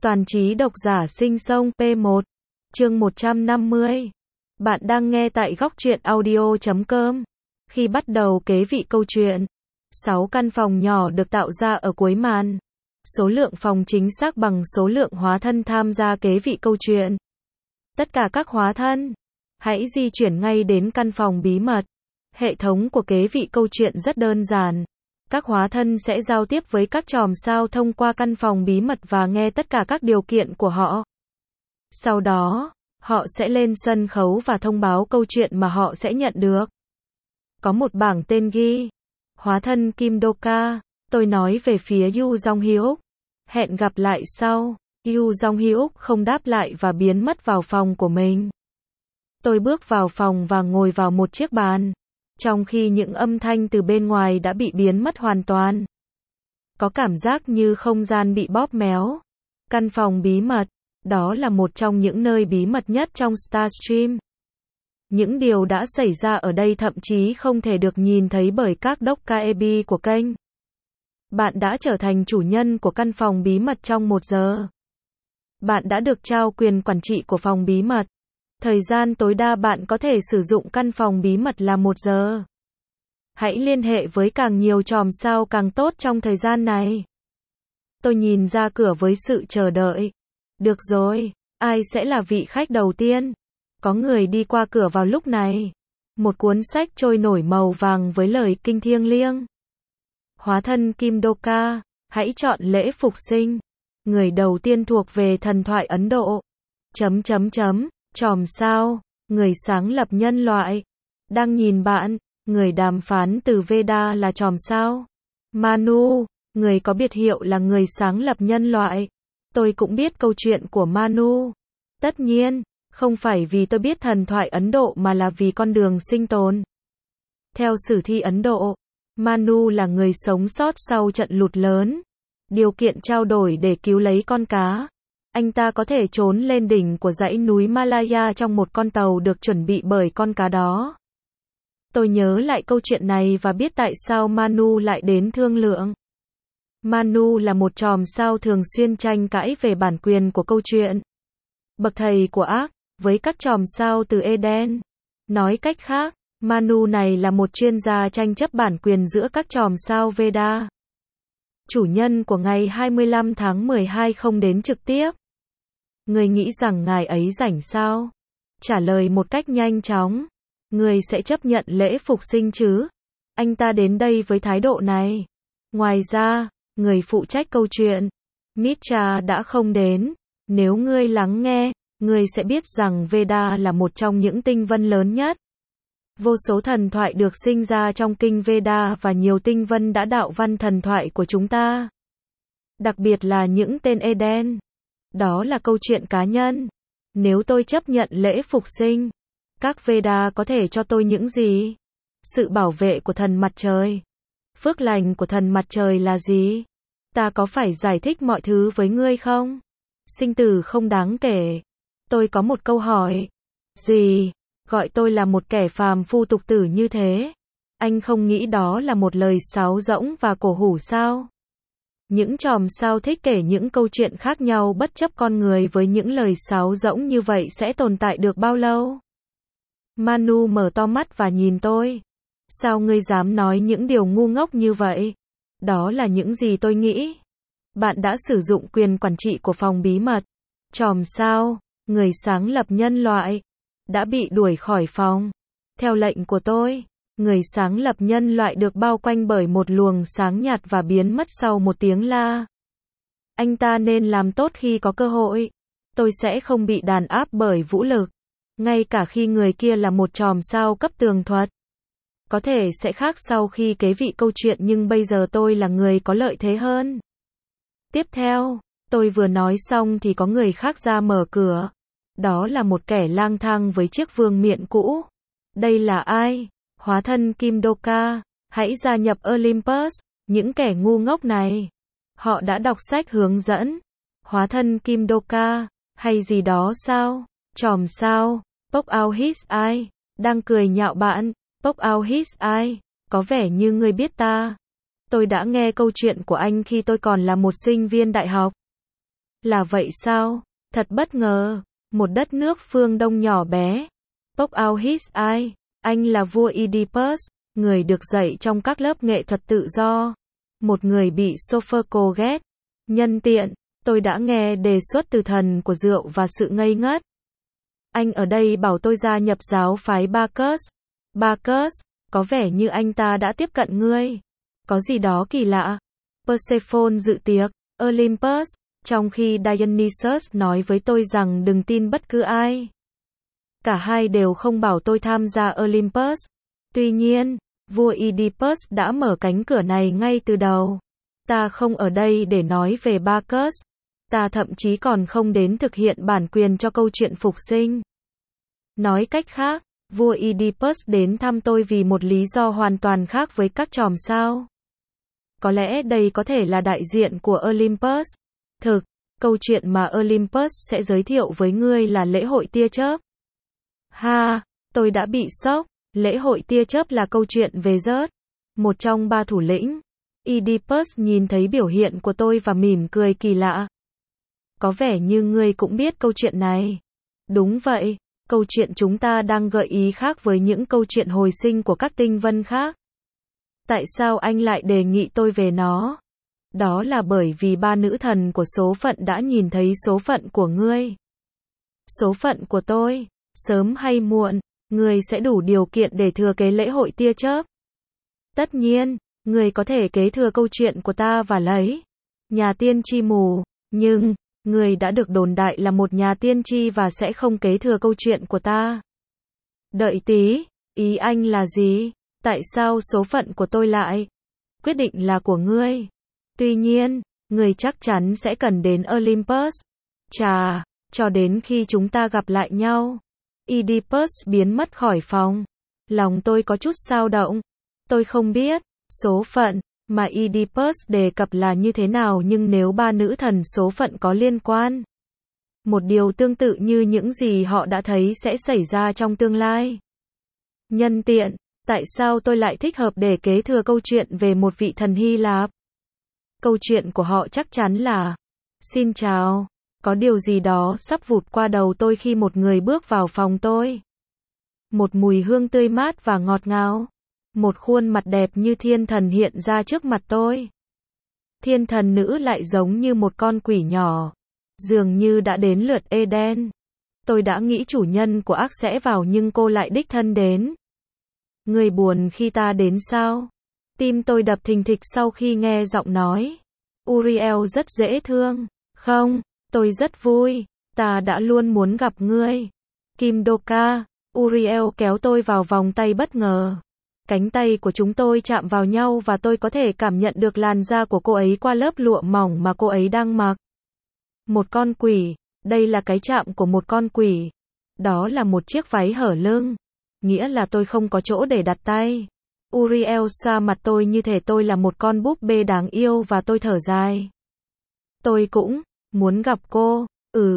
Toàn trí độc giả sinh sông P1, chương 150. Bạn đang nghe tại góc truyện audio.com. Khi bắt đầu kế vị câu chuyện, 6 căn phòng nhỏ được tạo ra ở cuối màn. Số lượng phòng chính xác bằng số lượng hóa thân tham gia kế vị câu chuyện. Tất cả các hóa thân, hãy di chuyển ngay đến căn phòng bí mật. Hệ thống của kế vị câu chuyện rất đơn giản. Các hóa thân sẽ giao tiếp với các chòm sao thông qua căn phòng bí mật và nghe tất cả các điều kiện của họ. Sau đó, họ sẽ lên sân khấu và thông báo câu chuyện mà họ sẽ nhận được. Có một bảng tên ghi. Hóa thân Kim Doka, tôi nói về phía Yu Jong-hyuk. Hẹn gặp lại sau. Yu Jong-hyuk không đáp lại và biến mất vào phòng của mình. Tôi bước vào phòng và ngồi vào một chiếc bàn. Trong khi những âm thanh từ bên ngoài đã bị biến mất hoàn toàn. Có cảm giác như không gian bị bóp méo. Căn phòng bí mật, đó là một trong những nơi bí mật nhất trong Starstream. Những điều đã xảy ra ở đây thậm chí không thể được nhìn thấy bởi các doc-KEB của kênh. Bạn đã trở thành chủ nhân của căn phòng bí mật trong 1 giờ. Bạn đã được trao quyền quản trị của phòng bí mật. Thời gian tối đa bạn có thể sử dụng căn phòng bí mật là 1 giờ. Hãy liên hệ với càng nhiều chòm sao càng tốt trong thời gian này. Tôi nhìn ra cửa với sự chờ đợi. Được rồi, ai sẽ là vị khách đầu tiên? Có người đi qua cửa vào lúc này. Một cuốn sách trôi nổi màu vàng với lời kinh thiêng liêng. Hóa thân Kim Doka, hãy chọn lễ phục sinh. Người đầu tiên thuộc về thần thoại Ấn Độ. Chòm sao, người sáng lập nhân loại. Đang nhìn bạn, người đàm phán từ Veda là chòm sao. Manu, người có biệt hiệu là người sáng lập nhân loại. Tôi cũng biết câu chuyện của Manu. Tất nhiên, không phải vì tôi biết thần thoại Ấn Độ mà là vì con đường sinh tồn. Theo sử thi Ấn Độ, Manu là người sống sót sau trận lụt lớn. Điều kiện trao đổi để cứu lấy con cá. Anh ta có thể trốn lên đỉnh của dãy núi Malaya trong một con tàu được chuẩn bị bởi con cá đó. Tôi nhớ lại câu chuyện này và biết tại sao Manu lại đến thương lượng. Manu là một chòm sao thường xuyên tranh cãi về bản quyền của câu chuyện. Bậc thầy của ác, với các chòm sao từ Eden. Nói cách khác, Manu này là một chuyên gia tranh chấp bản quyền giữa các chòm sao Veda. Chủ nhân của ngày 25 tháng 12 không đến trực tiếp. Người nghĩ rằng ngài ấy rảnh sao? Trả lời một cách nhanh chóng. Người sẽ chấp nhận lễ phục sinh chứ? Anh ta đến đây với thái độ này. Ngoài ra, người phụ trách câu chuyện, Mitra đã không đến. Nếu ngươi lắng nghe, ngươi sẽ biết rằng Veda là một trong những tinh vân lớn nhất. Vô số thần thoại được sinh ra trong kinh Veda và nhiều tinh vân đã đạo văn thần thoại của chúng ta. Đặc biệt là những tên Eden. Đó là câu chuyện cá nhân. Nếu tôi chấp nhận lễ phục sinh, các Veda có thể cho tôi những gì? Sự bảo vệ của thần mặt trời. Phước lành của thần mặt trời là gì? Ta có phải giải thích mọi thứ với ngươi không? Sinh tử không đáng kể. Tôi có một câu hỏi. Gì? Gọi tôi là một kẻ phàm phu tục tử như thế? Anh không nghĩ đó là một lời sáo rỗng và cổ hủ sao? Những chòm sao thích kể những câu chuyện khác nhau bất chấp con người với những lời sáo rỗng như vậy sẽ tồn tại được bao lâu? Manu mở to mắt và nhìn tôi. Sao ngươi dám nói những điều ngu ngốc như vậy? Đó là những gì tôi nghĩ. Bạn đã sử dụng quyền quản trị của phòng bí mật. Chòm sao, người sáng lập nhân loại, đã bị đuổi khỏi phòng. Theo lệnh của tôi, người sáng lập nhân loại được bao quanh bởi một luồng sáng nhạt và biến mất sau một tiếng la. Anh ta nên làm tốt khi có cơ hội. Tôi sẽ không bị đàn áp bởi vũ lực. Ngay cả khi người kia là một chòm sao cấp tường thuật. Có thể sẽ khác sau khi kế vị câu chuyện nhưng bây giờ tôi là người có lợi thế hơn. Tiếp theo, tôi vừa nói xong thì có người khác ra mở cửa. Đó là một kẻ lang thang với chiếc vương miện cũ. Đây là ai? Hóa thân Kim Doka, hãy gia nhập Olympus. Những kẻ ngu ngốc này. Họ đã đọc sách hướng dẫn. Hóa thân Kim Doka, hay gì đó sao? Chòm sao? Poke out his eye. Đang cười nhạo bạn. Poke out his eye. Có vẻ như ngươi biết ta. Tôi đã nghe câu chuyện của anh khi tôi còn là một sinh viên đại học. Là vậy sao? Thật bất ngờ. Một đất nước phương Đông nhỏ bé. Poke out his eye. Anh là vua Oedipus, người được dạy trong các lớp nghệ thuật tự do. Một người bị Sophocles ghét. Nhân tiện, tôi đã nghe đề xuất từ thần của rượu và sự ngây ngất. Anh ở đây bảo tôi gia nhập giáo phái Bacchus. Bacchus, có vẻ như anh ta đã tiếp cận ngươi. Có gì đó kỳ lạ. Persephone dự tiệc, Olympus, trong khi Dionysus nói với tôi rằng đừng tin bất cứ ai. Cả hai đều không bảo tôi tham gia Olympus. Tuy nhiên, vua Oedipus đã mở cánh cửa này ngay từ đầu. Ta không ở đây để nói về Bacchus. Ta thậm chí còn không đến thực hiện bản quyền cho câu chuyện phục sinh. Nói cách khác, vua Oedipus đến thăm tôi vì một lý do hoàn toàn khác với các chòm sao. Có lẽ đây có thể là đại diện của Olympus. Thực, câu chuyện mà Olympus sẽ giới thiệu với ngươi là lễ hội tia chớp. Ha, tôi đã bị sốc. Lễ hội tia chớp là câu chuyện về Zeus, một trong ba thủ lĩnh. Oedipus nhìn thấy biểu hiện của tôi và mỉm cười kỳ lạ. Có vẻ như ngươi cũng biết câu chuyện này. Đúng vậy, câu chuyện chúng ta đang gợi ý khác với những câu chuyện hồi sinh của các tinh vân khác. Tại sao anh lại đề nghị tôi về nó? Đó là bởi vì ba nữ thần của số phận đã nhìn thấy số phận của ngươi. Số phận của tôi, sớm hay muộn, ngươi sẽ đủ điều kiện để thừa kế lễ hội tia chớp. Tất nhiên, ngươi có thể kế thừa câu chuyện của ta và lấy nhà tiên tri mù, nhưng ngươi đã được đồn đại là một nhà tiên tri và sẽ không kế thừa câu chuyện của ta. Đợi tí, ý anh là gì? Tại sao số phận của tôi lại? Quyết định là của ngươi. Tuy nhiên, ngươi chắc chắn sẽ cần đến Olympus. Chà, cho đến khi chúng ta gặp lại nhau. Oedipus biến mất khỏi phòng. Lòng tôi có chút dao động. Tôi không biết số phận mà Oedipus đề cập là như thế nào, nhưng nếu ba nữ thần số phận có liên quan, một điều tương tự như những gì họ đã thấy sẽ xảy ra trong tương lai. Nhân tiện, tại sao tôi lại thích hợp để kế thừa câu chuyện về một vị thần Hy Lạp? Câu chuyện của họ chắc chắn là: Xin chào. Có điều gì đó sắp vụt qua đầu tôi khi một người bước vào phòng tôi. Một mùi hương tươi mát và ngọt ngào. Một khuôn mặt đẹp như thiên thần hiện ra trước mặt tôi. Thiên thần nữ lại giống như một con quỷ nhỏ. Dường như đã đến lượt Eden. Tôi đã nghĩ chủ nhân của ác sẽ vào nhưng cô lại đích thân đến. Người buồn khi ta đến sao? Tim tôi đập thình thịch sau khi nghe giọng nói. Uriel rất dễ thương. Không, tôi rất vui. Ta đã luôn muốn gặp ngươi. Kim Doka. Uriel kéo tôi vào vòng tay bất ngờ. Cánh tay của chúng tôi chạm vào nhau và tôi có thể cảm nhận được làn da của cô ấy qua lớp lụa mỏng mà cô ấy đang mặc. Một con quỷ. Đây là cái chạm của một con quỷ. Đó là một chiếc váy hở lưng. Nghĩa là tôi không có chỗ để đặt tay. Uriel xoa mặt tôi như thể tôi là một con búp bê đáng yêu và tôi thở dài. Tôi cũng muốn gặp cô.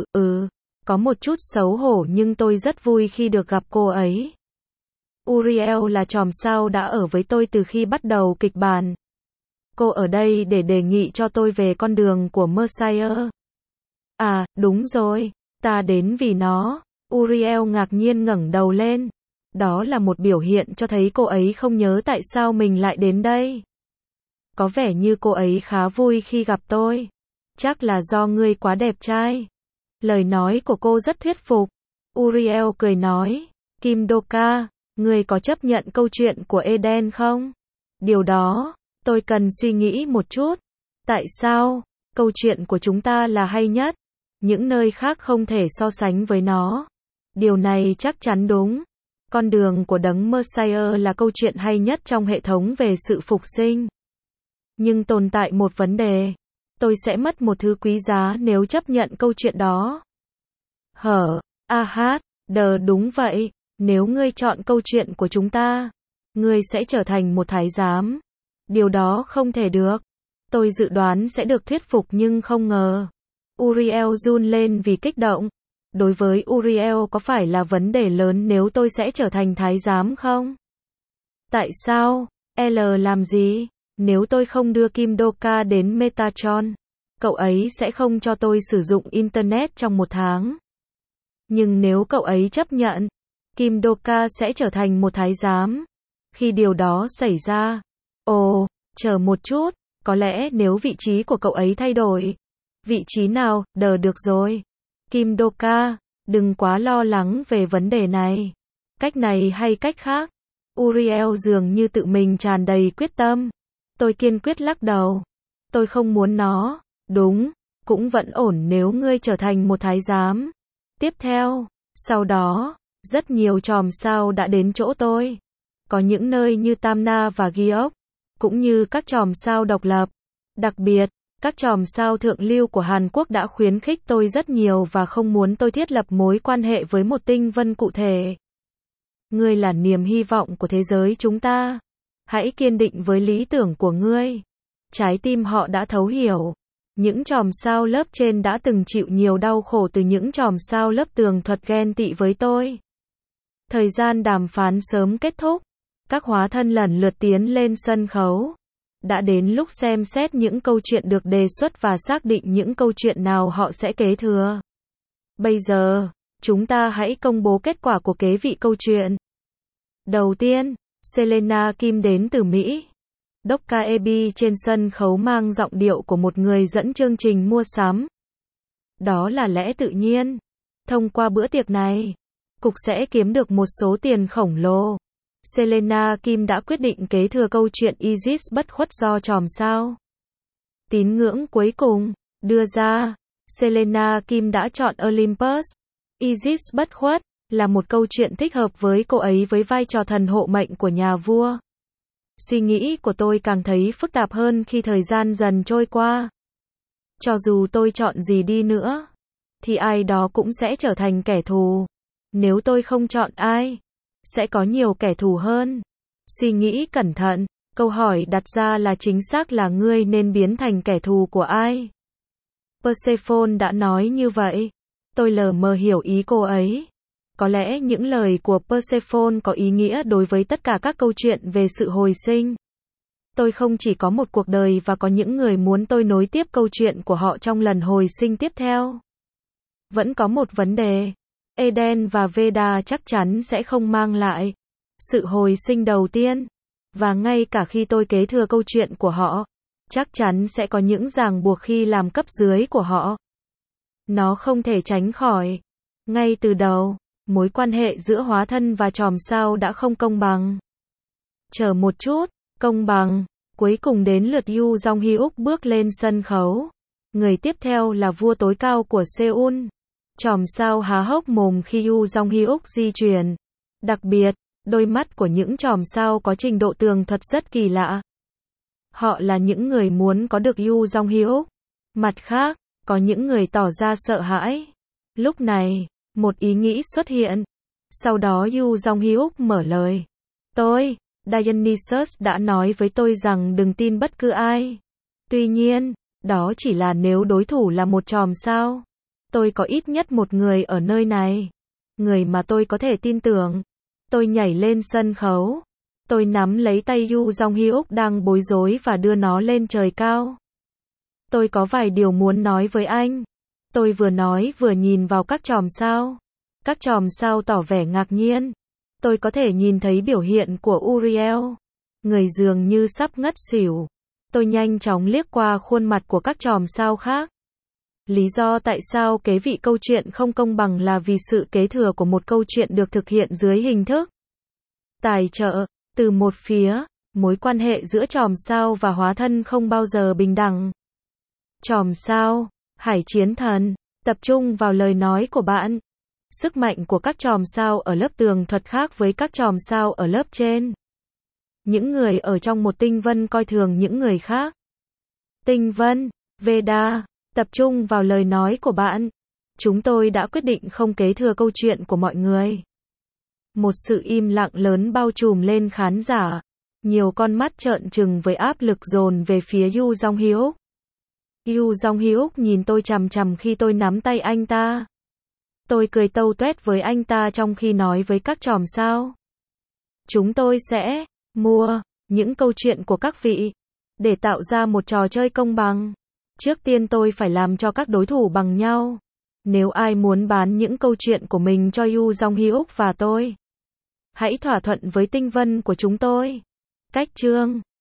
Có một chút xấu hổ nhưng tôi rất vui khi được gặp cô ấy. Uriel là chòm sao đã ở với tôi từ khi bắt đầu kịch bản. Cô ở đây để đề nghị cho tôi về con đường của Messiah. À, đúng rồi, ta đến vì nó. Uriel ngạc nhiên ngẩng đầu lên. Đó là một biểu hiện cho thấy cô ấy không nhớ tại sao mình lại đến đây. Có vẻ như cô ấy khá vui khi gặp tôi. Chắc là do ngươi quá đẹp trai. Lời nói của cô rất thuyết phục. Uriel cười nói, Kim Doka, ngươi có chấp nhận câu chuyện của Eden không? Điều đó, tôi cần suy nghĩ một chút. Tại sao? Câu chuyện của chúng ta là hay nhất. Những nơi khác không thể so sánh với nó. Điều này chắc chắn đúng. Con đường của đấng Messiah là câu chuyện hay nhất trong hệ thống về sự phục sinh. Nhưng tồn tại một vấn đề. Tôi sẽ mất một thứ quý giá nếu chấp nhận câu chuyện đó. Đúng vậy. Nếu ngươi chọn câu chuyện của chúng ta, ngươi sẽ trở thành một thái giám. Điều đó không thể được. Tôi dự đoán sẽ được thuyết phục nhưng không ngờ. Uriel run lên vì kích động. Đối với Uriel có phải là vấn đề lớn nếu tôi sẽ trở thành thái giám không? Tại sao? L làm gì? Nếu tôi không đưa Kim Doka đến Metatron, cậu ấy sẽ không cho tôi sử dụng Internet trong 1 tháng. Nhưng nếu cậu ấy chấp nhận, Kim Do-ka sẽ trở thành một thái giám. Khi điều đó xảy ra, ồ, chờ một chút, có lẽ nếu vị trí của cậu ấy thay đổi. Vị trí nào, được rồi. Kim Do-ka, đừng quá lo lắng về vấn đề này. Cách này hay cách khác. Uriel dường như tự mình tràn đầy quyết tâm. Tôi kiên quyết lắc đầu. Tôi không muốn nó. Đúng, cũng vẫn ổn nếu ngươi trở thành một thái giám. Tiếp theo, sau đó, rất nhiều chòm sao đã đến chỗ tôi. Có những nơi như Tamna và Giok, cũng như các chòm sao độc lập. Đặc biệt, các chòm sao thượng lưu của Hàn Quốc đã khuyến khích tôi rất nhiều và không muốn tôi thiết lập mối quan hệ với một tinh vân cụ thể. Ngươi là niềm hy vọng của thế giới chúng ta. Hãy kiên định với lý tưởng của ngươi. Trái tim họ đã thấu hiểu. Những chòm sao lớp trên đã từng chịu nhiều đau khổ từ những chòm sao lớp tường thuật ghen tị với tôi. Thời gian đàm phán sớm kết thúc. Các hóa thân lần lượt tiến lên sân khấu. Đã đến lúc xem xét những câu chuyện được đề xuất và xác định những câu chuyện nào họ sẽ kế thừa. Bây giờ, chúng ta hãy công bố kết quả của kế vị câu chuyện. Đầu tiên, Selena Kim đến từ Mỹ. Dokka Ebi trên sân khấu mang giọng điệu của một người dẫn chương trình mua sắm. Đó là lẽ tự nhiên. Thông qua bữa tiệc này, cục sẽ kiếm được một số tiền khổng lồ. Selena Kim đã quyết định kế thừa câu chuyện Isis bất khuất do chòm sao tín ngưỡng cuối cùng đưa ra. Selena Kim đã chọn Olympus. Isis bất khuất là một câu chuyện thích hợp với cô ấy với vai trò thần hộ mệnh của nhà vua. Suy nghĩ của tôi càng thấy phức tạp hơn khi thời gian dần trôi qua. Cho dù tôi chọn gì đi nữa, thì ai đó cũng sẽ trở thành kẻ thù. Nếu tôi không chọn ai, sẽ có nhiều kẻ thù hơn. Suy nghĩ cẩn thận, câu hỏi đặt ra là chính xác là ngươi nên biến thành kẻ thù của ai? Persephone đã nói như vậy. Tôi lờ mờ hiểu ý cô ấy. Có lẽ những lời của Persephone có ý nghĩa đối với tất cả các câu chuyện về sự hồi sinh. Tôi không chỉ có một cuộc đời và có những người muốn tôi nối tiếp câu chuyện của họ trong lần hồi sinh tiếp theo. Vẫn có một vấn đề. Eden và Veda chắc chắn sẽ không mang lại sự hồi sinh đầu tiên. Và ngay cả khi tôi kế thừa câu chuyện của họ, chắc chắn sẽ có những ràng buộc khi làm cấp dưới của họ. Nó không thể tránh khỏi. Ngay từ đầu, mối quan hệ giữa hóa thân và chòm sao đã không công bằng. Chờ một chút, công bằng. Cuối cùng đến lượt Yoo Jong-hyuk bước lên sân khấu. Người tiếp theo là vua tối cao của Seoul. Chòm sao há hốc mồm khi Yoo Jong-hyuk di chuyển. Đặc biệt, đôi mắt của những chòm sao có trình độ tường thuật rất kỳ lạ. Họ là những người muốn có được Yoo Jong-hyuk. Mặt khác, có những người tỏ ra sợ hãi. Lúc này, một ý nghĩ xuất hiện. Sau đó Yoo Jong-hyuk mở lời. Dionysus đã nói với tôi rằng đừng tin bất cứ ai. Tuy nhiên, đó chỉ là nếu đối thủ là một chòm sao. Tôi có ít nhất một người ở nơi này. Người mà tôi có thể tin tưởng. Tôi nhảy lên sân khấu. Tôi nắm lấy tay Yoo Jong-hyuk đang bối rối và đưa nó lên trời cao. Tôi có vài điều muốn nói với anh. Tôi vừa nói vừa nhìn vào các chòm sao. Các chòm sao tỏ vẻ ngạc nhiên. Tôi có thể nhìn thấy biểu hiện của Uriel. Người dường như sắp ngất xỉu. Tôi nhanh chóng liếc qua khuôn mặt của các chòm sao khác. Lý do tại sao kế vị câu chuyện không công bằng là vì sự kế thừa của một câu chuyện được thực hiện dưới hình thức tài trợ. Từ một phía, mối quan hệ giữa chòm sao và hóa thân không bao giờ bình đẳng. Chòm sao, hải chiến thần, tập trung vào lời nói của bạn. Sức mạnh của các chòm sao ở lớp tường thuật khác với các chòm sao ở lớp trên. Những người ở trong một tinh vân coi thường những người khác. Tinh vân, Veda, tập trung vào lời nói của bạn. Chúng tôi đã quyết định không kế thừa câu chuyện của mọi người. Một sự im lặng lớn bao trùm lên khán giả. Nhiều con mắt trợn trừng với áp lực dồn về phía Yoo Jong-hyuk. Yoo Jong-hyuk nhìn tôi chằm chằm khi tôi nắm tay anh ta. Tôi cười tâu tuét với anh ta trong khi nói với các chòm sao. Chúng tôi sẽ mua những câu chuyện của các vị để tạo ra một trò chơi công bằng. Trước tiên tôi phải làm cho các đối thủ bằng nhau. Nếu ai muốn bán những câu chuyện của mình cho Yu Jong-hyuk và tôi, hãy thỏa thuận với Tinh Vân của chúng tôi. Cách chương